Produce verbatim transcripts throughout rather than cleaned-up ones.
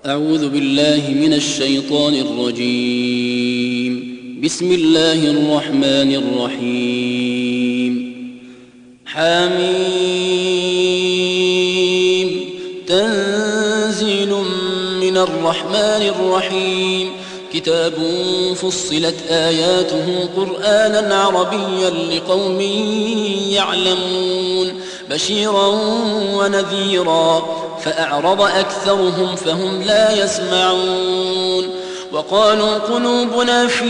أعوذ بالله من الشيطان الرجيم. بسم الله الرحمن الرحيم. حميم تنزيل من الرحمن الرحيم. كتاب فصلت آياته قرآنا عربيا لقوم يعلمون بشيرا ونذيرا فأعرض أكثرهم فهم لا يسمعون. وقالوا قلوبنا في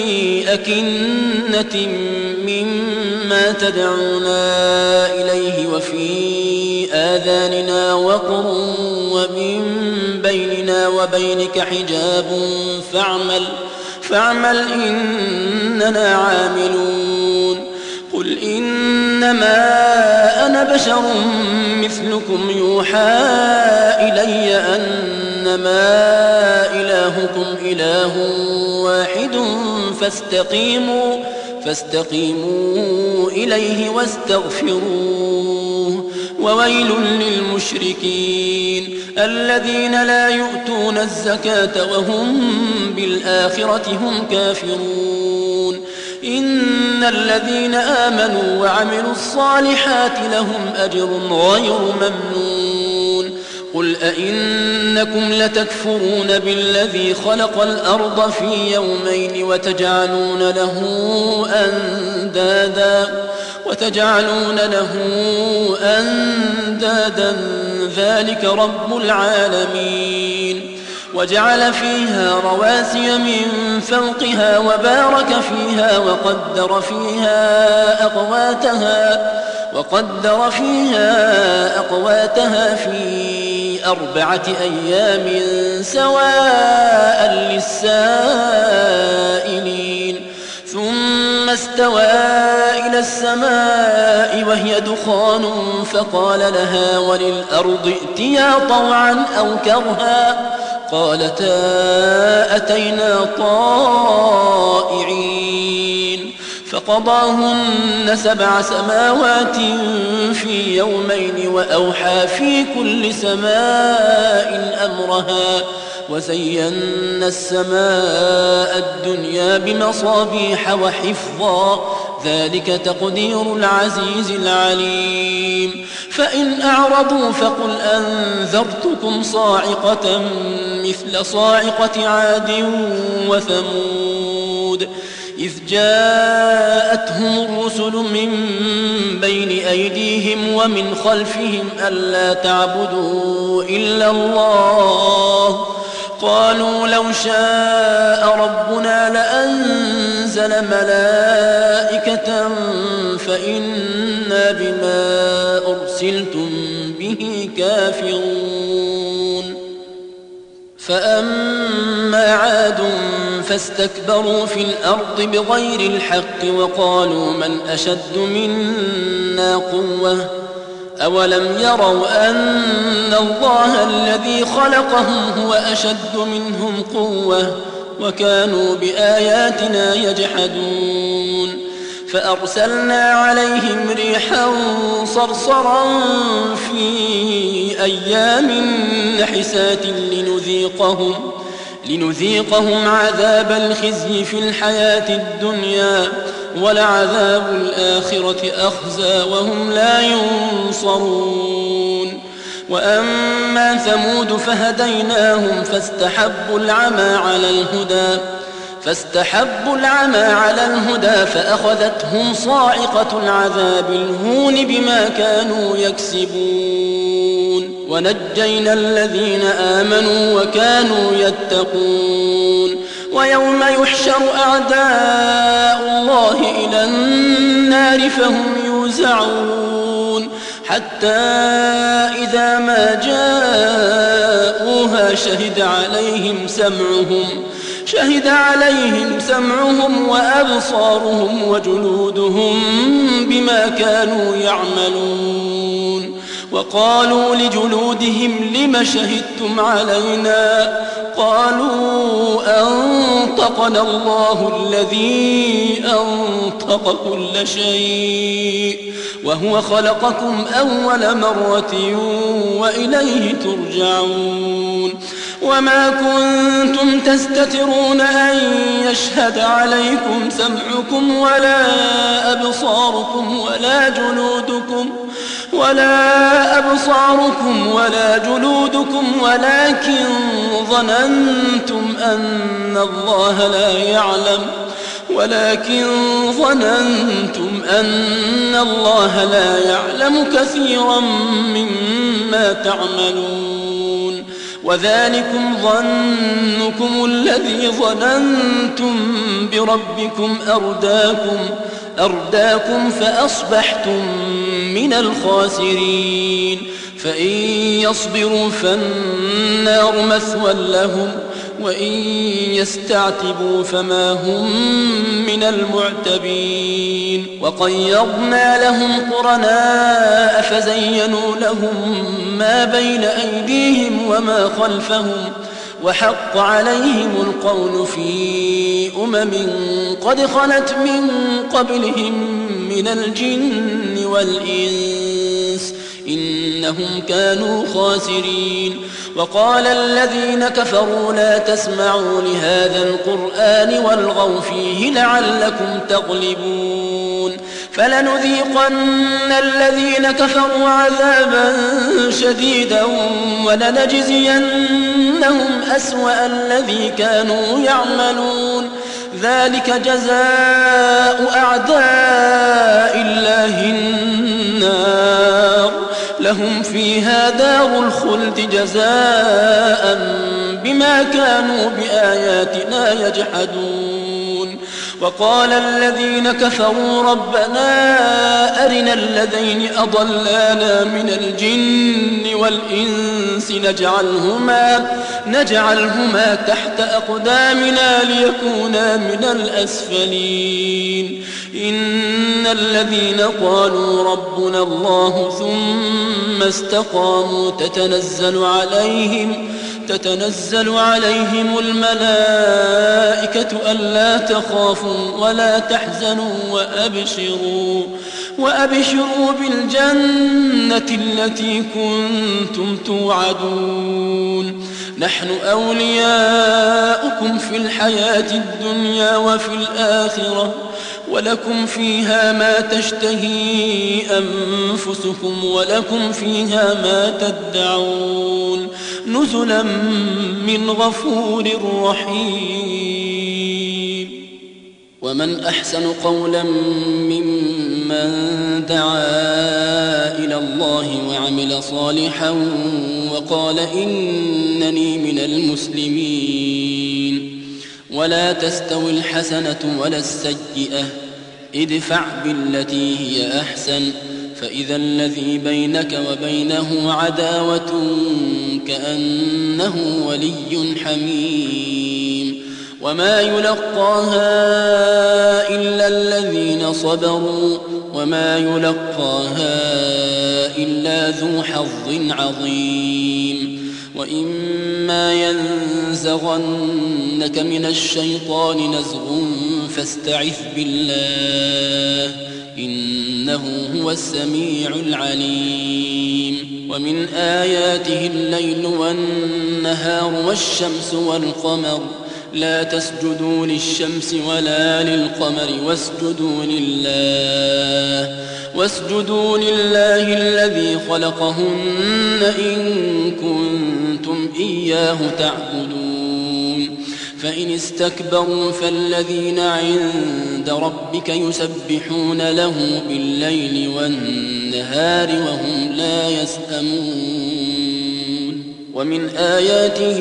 أكنة مما تدعونا إليه وفي آذاننا وقر ومن بيننا وبينك حجاب فاعمل, فاعمل إننا عاملون. قل إنما أنا بشر مثلكم يوحى إلي أنما إلهكم إله واحد فاستقيموا, فاستقيموا إليه واستغفروه. وويل للمشركين الذين لا يؤتون الزكاة وهم بالآخرة هم كافرون. إن الذين آمنوا وعملوا الصالحات لهم أجر غير ممنون. قل أئنكم لتكفرون بالذي خلق الأرض في يومين وتجعلون له أندادا وتجعلون له أندادا ذلك رب العالمين. وجعل فيها رواسي من فوقها وبارك فيها وقدر فيها أقواتها وقدر فيها أقواتها في أربعة أيام سواء للسائلين. ثم استوى إلى السماء وهي دخان فقال لها وللأرض ائتيا طوعا أو كرها قالتا أتينا طائعين. فقضاهن سبع سماوات في يومين وأوحى في كل سماء أمرها وزينا السماء الدنيا بمصابيح وحفظا ذلك تقدير العزيز العليم. فإن أعرضوا فقل أنذرتكم صاعقة مثل صاعقة عاد وثمود إذ جاءتهم الرسل من بين أيديهم ومن خلفهم ألا تعبدوا إلا الله قالوا لو شاء ربنا لأنزل ملائكة فإنا بما أرسلتم به كافرون. فأما عاد فاستكبروا في الأرض بغير الحق وقالوا من أشد منا قوة أولم يروا أن الله الذي خلقهم هو أشد منهم قوة وكانوا بآياتنا يجحدون. فأرسلنا عليهم ريحا صرصرا في أيام نحسات لنذيقهم, لنذيقهم عذاب الخزي في الحياة الدنيا ولعذاب الآخرة أخزى وهم لا ينصرون. وأما ثمود فهديناهم فاستحبوا العمى على الهدى فاستحبوا العمى على الهدى فأخذتهم صاعقة العذاب الهون بما كانوا يكسبون. ونجينا الذين آمنوا وكانوا يتقون. ويوم يحشر أعداء الله إلى النار فهم يوزعون حتى إذا ما جاءوها شهد عليهم سمعهم شهد عليهم سمعهم وأبصارهم وجلودهم بما كانوا يعملون. وقالوا لجلودهم لم شهدتم علينا قالوا أنطقنا الله الذي أنطق كل شيء وهو خلقكم أول مرة وإليه ترجعون. وما كنتم تستترون أن يشهد عليكم سمعكم ولا أبصاركم ولا جلودكم ولا أبصاركم ولا جلودكم ولكن ظننتم أن الله لا يعلم ولكن ظننتم أن الله لا يعلم كثيرا مما تعملون وذلكم ظنكم الذي ظننتم بربكم أرداكم أرداكم فأصبحتم من الخاسرين فإن يصبروا فالنار مثوى لهم وإن يستعتبوا فما هم من المعتبين وقيضنا لهم قرناء فزينوا لهم ما بين أيديهم وما خلفهم وحق عليهم القول في أمم قد خلت من قبلهم من الجن والإنس إنهم كانوا خاسرين وقال الذين كفروا لا تسمعوا لهذا القرآن والغوا فيه لعلكم تغلبون فلنذيقن الذين كفروا عذابا شديدا ولنجزينهم أسوأ الذي كانوا يعملون ذلك جزاء أعداء الله النار لهم فيها دار الخلد جزاء بما كانوا بآياتنا يجحدون وقال الذين كفروا ربنا أرنا الذين أضلانا من الجن والإنس نجعلهما, نجعلهما تحت أقدامنا ليكونا من الأسفلين إن الذين قالوا ربنا الله ثم استقاموا تتنزل عليهم تتنزل عليهم الملائكة ألا تخافوا ولا تحزنوا وأبشروا وأبشروا بالجنة التي كنتم توعدون نحن أولياؤكم في الحياة الدنيا وفي الآخرة ولكم فيها ما تشتهي أنفسكم ولكم فيها ما تدعون نزلا من غفور رحيم ومن أحسن قولا ممن دعا إلى الله وعمل صالحا وقال إنني من المسلمين ولا تستوي الحسنة ولا السيئة ادفع بالتي هي أحسن فإذا الذي بينك وبينه عداوة كأنه ولي حميم وما يلقاها إلا الذين صبروا وما يلقاها إلا ذو حظ عظيم وإما ينزغنك من الشيطان نزغ فاستعذ بالله إنه هو السميع العليم ومن آياته الليل والنهار والشمس والقمر لا تسجدوا للشمس ولا للقمر واسجدوا لله واسجدوا لله الذي خلقهن إن كنتم إياه تعبدون فإن استكبروا فالذين عند ربك يسبحون له بالليل والنهار وهم لا يسأمون ومن آياته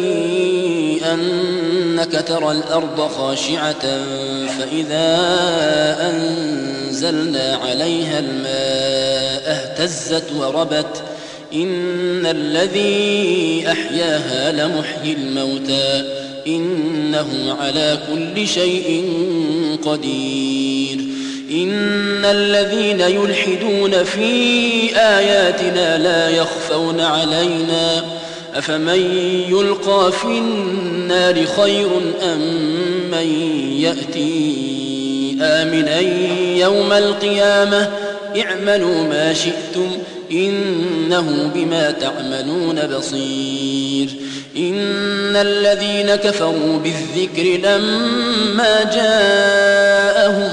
أنك ترى الأرض خاشعة فإذا أنزلنا عليها الماء اهتزت وربت إن الذي أحياها لمحيي الموتى إنه على كل شيء قدير إن الذين يلحدون في آياتنا لا يخفون علينا أفمن يلقى في النار خير أم من يأتي آمنا يوم القيامة اعملوا ما شئتم إنه بما تعملون بصير إن الذين كفروا بالذكر لما جاءهم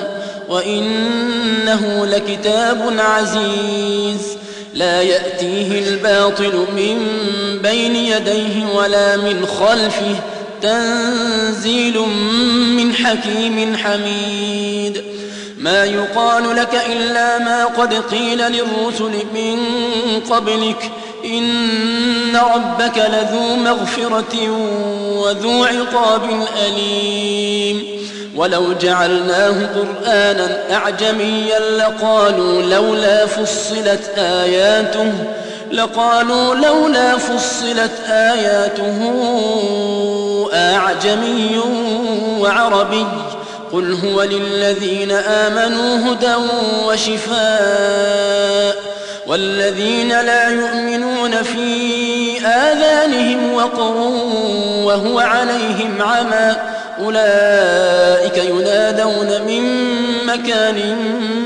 وإنه لكتاب عزيز لا يأتيه الباطل من بين يديه ولا من خلفه تنزيل من حكيم حميد ما يقال لك إلا ما قد قيل للرسل من قبلك إن ربك لذو مغفرة وذو عقاب أليم ولو جعلناه قرآنا أعجميا لقالوا لولا فصلت آياته لقالوا لولا فصلت آياته أعجمي وعربي قل هو للذين آمنوا هدى وشفاء والذين لا يؤمنون في آذانهم وقر وهو عليهم عمى أولئك ينادون من مكان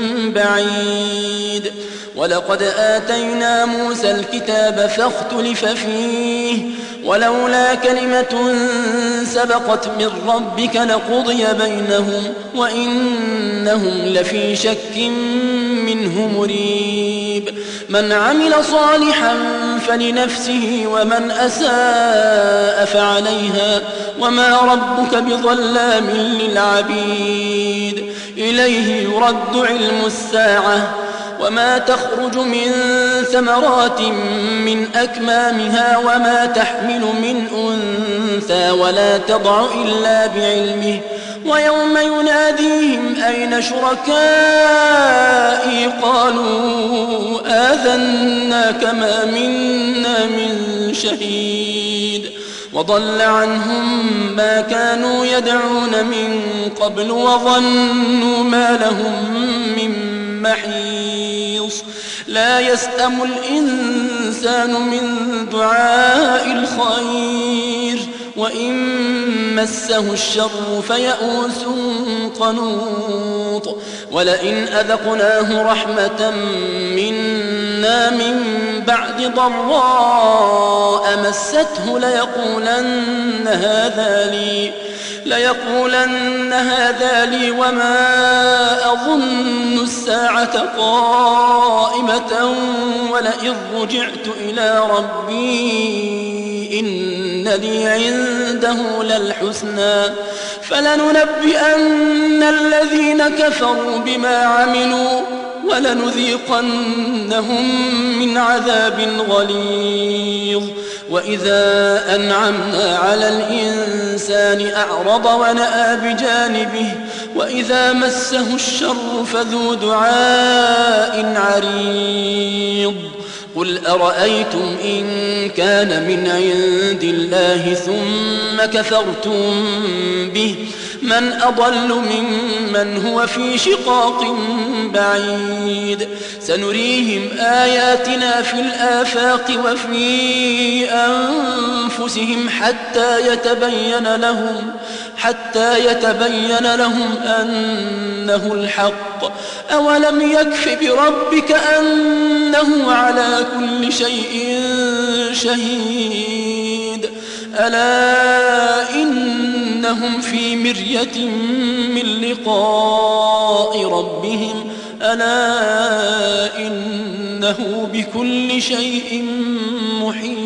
بعيد ولقد آتينا موسى الكتاب فاختلف فيه ولولا كلمة سبقت من ربك لقضي بينهم وإنهم لفي شك منه مريب من عمل صالحا فلنفسه ومن أساء فعليها وما ربك بظلام للعبيد إليه يرد علم الساعة وما تخرج من ثمرات من أكمامها وما تحمل من أنثى ولا تضع إلا بعلمه ويوم يناديهم أين شركائي قالوا آذناك ما منا من شهيد وضل عنهم ما كانوا يدعون من قبل وظنوا ما لهم من محيص لا يسأم الإنسان من دعاء الخير وإن مسه الشر فيئوس قنوط ولئن أذقناه رحمة منا من بعد ضراء مسته ليقولن هذا لي ليقولن هذا لي وما أظن الساعة قائمة ولئن رجعت إلى ربي إن لي عنده للحسنى فلننبئن الذين كفروا بما عملوا ولنذيقنهم من عذاب غليظ وإذا أنعمنا على الإنسان أعرض ونأى بجانبه وإذا مسه الشر فذو دعاء عريض قل أرأيتم إن كان من عند الله ثم كفرتم به من أضل ممن هو في شقاق بعيد سنريهم آياتنا في الآفاق وفي أنفسهم حتى يتبين لهم حتى يتبين لهم أنه الحق أولم يكف بربك أنه على كل شيء شهيد ألا إنهم في مرية من لقاء ربهم ألا إنه بكل شيء محيط